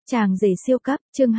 Chàng rể siêu cấp, chương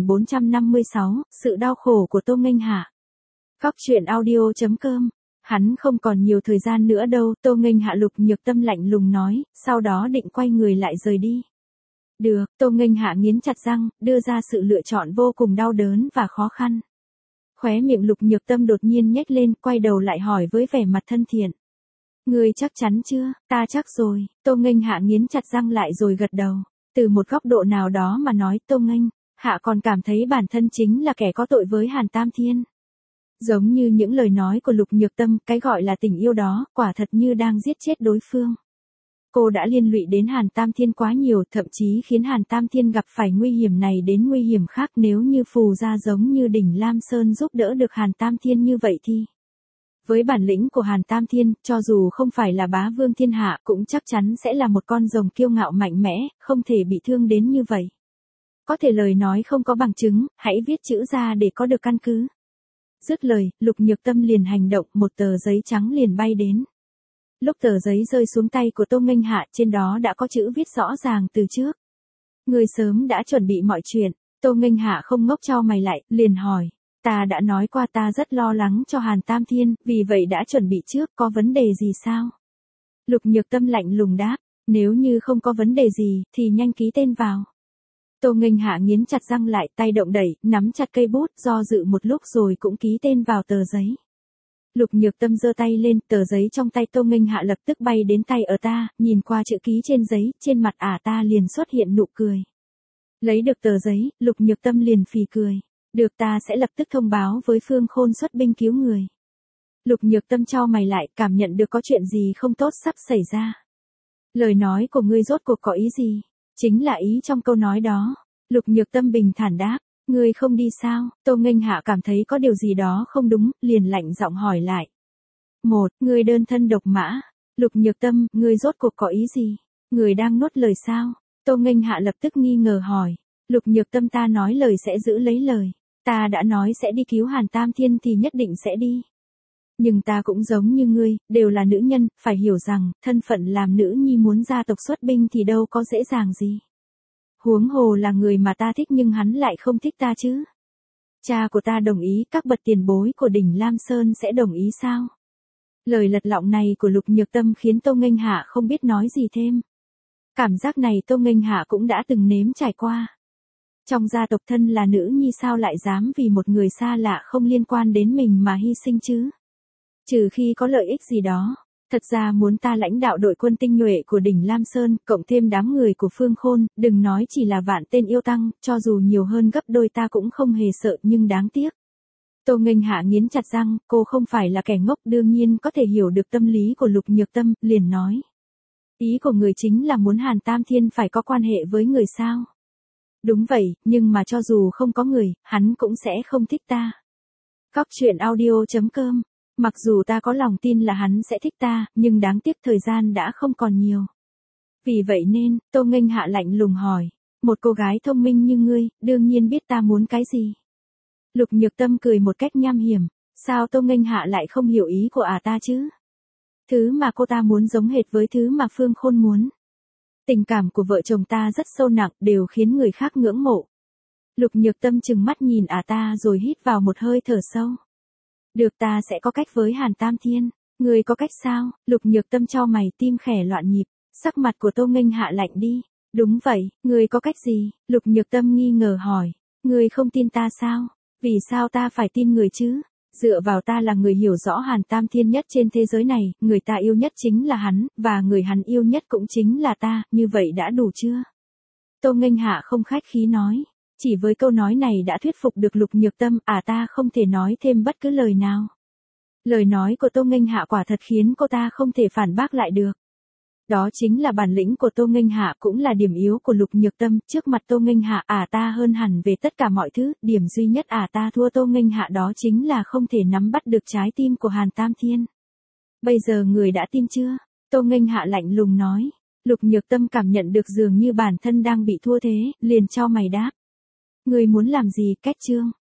2456, sự đau khổ của Tô Nghênh Hạ. Góc truyện audio.com. Hắn không còn nhiều thời gian nữa đâu, Tô Nghênh Hạ Lục Nhược Tâm lạnh lùng nói, sau đó định quay người lại rời đi. Được, Tô Nghênh Hạ nghiến chặt răng, đưa ra sự lựa chọn vô cùng đau đớn và khó khăn. Khóe miệng Lục Nhược Tâm đột nhiên nhếch lên, quay đầu lại hỏi với vẻ mặt thân thiện. Ngươi chắc chắn chưa? Ta chắc rồi. Tô Nghênh Hạ nghiến chặt răng lại rồi gật đầu. Từ một góc độ nào đó mà nói, Tô Nghênh Hạ còn cảm thấy bản thân chính là kẻ có tội với Hàn Tam Thiên. Giống như những lời nói của Lục Nhược Tâm, cái gọi là tình yêu đó, quả thật như đang giết chết đối phương. Cô đã liên lụy đến Hàn Tam Thiên quá nhiều, thậm chí khiến Hàn Tam Thiên gặp phải nguy hiểm này đến nguy hiểm khác. Nếu như Phù gia giống như đỉnh Lam Sơn giúp đỡ được Hàn Tam Thiên như vậy thì... Với bản lĩnh của Hàn Tam Thiên, cho dù không phải là bá vương thiên hạ cũng chắc chắn sẽ là một con rồng kiêu ngạo mạnh mẽ, không thể bị thương đến như vậy. Có thể lời nói không có bằng chứng, hãy viết chữ ra để có được căn cứ. Dứt lời, Lục Nhược Tâm liền hành động, một tờ giấy trắng liền bay đến. Lúc tờ giấy rơi xuống tay của Tô Nghênh Hạ, trên đó đã có chữ viết rõ ràng từ trước. Người sớm đã chuẩn bị mọi chuyện. Tô Nghênh Hạ không ngốc chau mày lại, liền hỏi. Ta đã nói qua ta rất lo lắng cho Hàn Tam Thiên, vì vậy đã chuẩn bị trước, có vấn đề gì sao? Lục Nhược Tâm lạnh lùng đáp, nếu như không có vấn đề gì, thì nhanh ký tên vào. Tô Nghênh Hạ nghiến chặt răng lại, tay động đẩy, nắm chặt cây bút, do dự một lúc rồi cũng ký tên vào tờ giấy. Lục Nhược Tâm giơ tay lên, tờ giấy trong tay Tô Nghênh Hạ lập tức bay đến tay ta, nhìn qua chữ ký trên giấy, trên mặt ta liền xuất hiện nụ cười. Lấy được tờ giấy, Lục Nhược Tâm liền phì cười. Được, ta sẽ lập tức thông báo với Phương Khôn xuất binh cứu người. Lục Nhược Tâm chau mày lại, cảm nhận được có chuyện gì không tốt sắp xảy ra. Lời nói của ngươi rốt cuộc có ý gì? Chính là ý trong câu nói đó. Lục Nhược Tâm bình thản đáp, ngươi không đi sao? Tô Nghênh Hạ cảm thấy có điều gì đó không đúng, liền lạnh giọng hỏi lại. Ngươi đơn thân độc mã. Lục Nhược Tâm, ngươi rốt cuộc có ý gì? Ngươi đang nuốt lời sao? Tô Nghênh Hạ lập tức nghi ngờ hỏi. Lục Nhược Tâm, ta nói lời sẽ giữ lấy lời. Ta đã nói sẽ đi cứu Hàn Tam Thiên thì nhất định sẽ đi. Nhưng ta cũng giống như ngươi, đều là nữ nhân, phải hiểu rằng, thân phận làm nữ nhi muốn gia tộc xuất binh thì đâu có dễ dàng gì. Huống hồ là người mà ta thích nhưng hắn lại không thích ta chứ. Cha của ta đồng ý, các bậc tiền bối của đỉnh Lam Sơn sẽ đồng ý sao? Lời lật lọng này của Lục Nhược Tâm khiến Tô Nghênh Hạ không biết nói gì thêm. Cảm giác này Tô Nghênh Hạ cũng đã từng nếm trải qua. Trong gia tộc thân là nữ nhi sao lại dám vì một người xa lạ không liên quan đến mình mà hy sinh chứ? Trừ khi có lợi ích gì đó. Thật ra muốn ta lãnh đạo đội quân tinh nhuệ của đỉnh Lam Sơn, cộng thêm đám người của Phương Khôn, đừng nói chỉ là vạn tên yêu tăng, cho dù nhiều hơn gấp đôi ta cũng không hề sợ, nhưng đáng tiếc. Tô Nghênh Hạ nghiến chặt răng, cô không phải là kẻ ngốc, đương nhiên có thể hiểu được tâm lý của Lục Nhược Tâm, liền nói. Ý của người chính là muốn Hàn Tam Thiên phải có quan hệ với người sao? Đúng vậy, nhưng mà cho dù không có người, hắn cũng sẽ không thích ta. Góc truyện audio.com. Mặc dù ta có lòng tin là hắn sẽ thích ta, nhưng đáng tiếc thời gian đã không còn nhiều. Vì vậy nên, Tô Nghênh Hạ lạnh lùng hỏi. Một cô gái thông minh như ngươi, đương nhiên biết ta muốn cái gì. Lục Nhược Tâm cười một cách nham hiểm. Sao Tô Nghênh Hạ lại không hiểu ý của ta chứ? Thứ mà cô ta muốn giống hệt với thứ mà Phương Khôn muốn. Tình cảm của vợ chồng ta rất sâu nặng, đều khiến người khác ngưỡng mộ. Lục Nhược Tâm trừng mắt nhìn ta rồi hít vào một hơi thở sâu. Được, ta sẽ có cách với Hàn Tam Thiên. Ngươi có cách sao? Lục Nhược Tâm chau mày, tim khẽ loạn nhịp. Sắc mặt của Tô Nghênh Hạ lạnh đi. Đúng vậy, ngươi có cách gì? Lục Nhược Tâm nghi ngờ hỏi. Ngươi không tin ta sao? Vì sao ta phải tin người chứ? Dựa vào ta là người hiểu rõ Hàn Tam Thiên nhất trên thế giới này, người ta yêu nhất chính là hắn, và người hắn yêu nhất cũng chính là ta, như vậy đã đủ chưa? Tô Nghênh Hạ không khách khí nói. Chỉ với câu nói này đã thuyết phục được Lục Nhược Tâm, ta không thể nói thêm bất cứ lời nào. Lời nói của Tô Nghênh Hạ quả thật khiến cô ta không thể phản bác lại được. Đó chính là bản lĩnh của Tô Nghênh Hạ, cũng là điểm yếu của Lục Nhược Tâm. Trước mặt Tô Nghênh Hạ, ta hơn hẳn về tất cả mọi thứ, điểm duy nhất ta thua Tô Nghênh Hạ đó chính là không thể nắm bắt được trái tim của Hàn Tam Thiên. Bây giờ người đã tin chưa? Tô Nghênh Hạ lạnh lùng nói. Lục Nhược Tâm cảm nhận được dường như bản thân đang bị thua thế, liền chau mày đáp. Người muốn làm gì? Cách chương.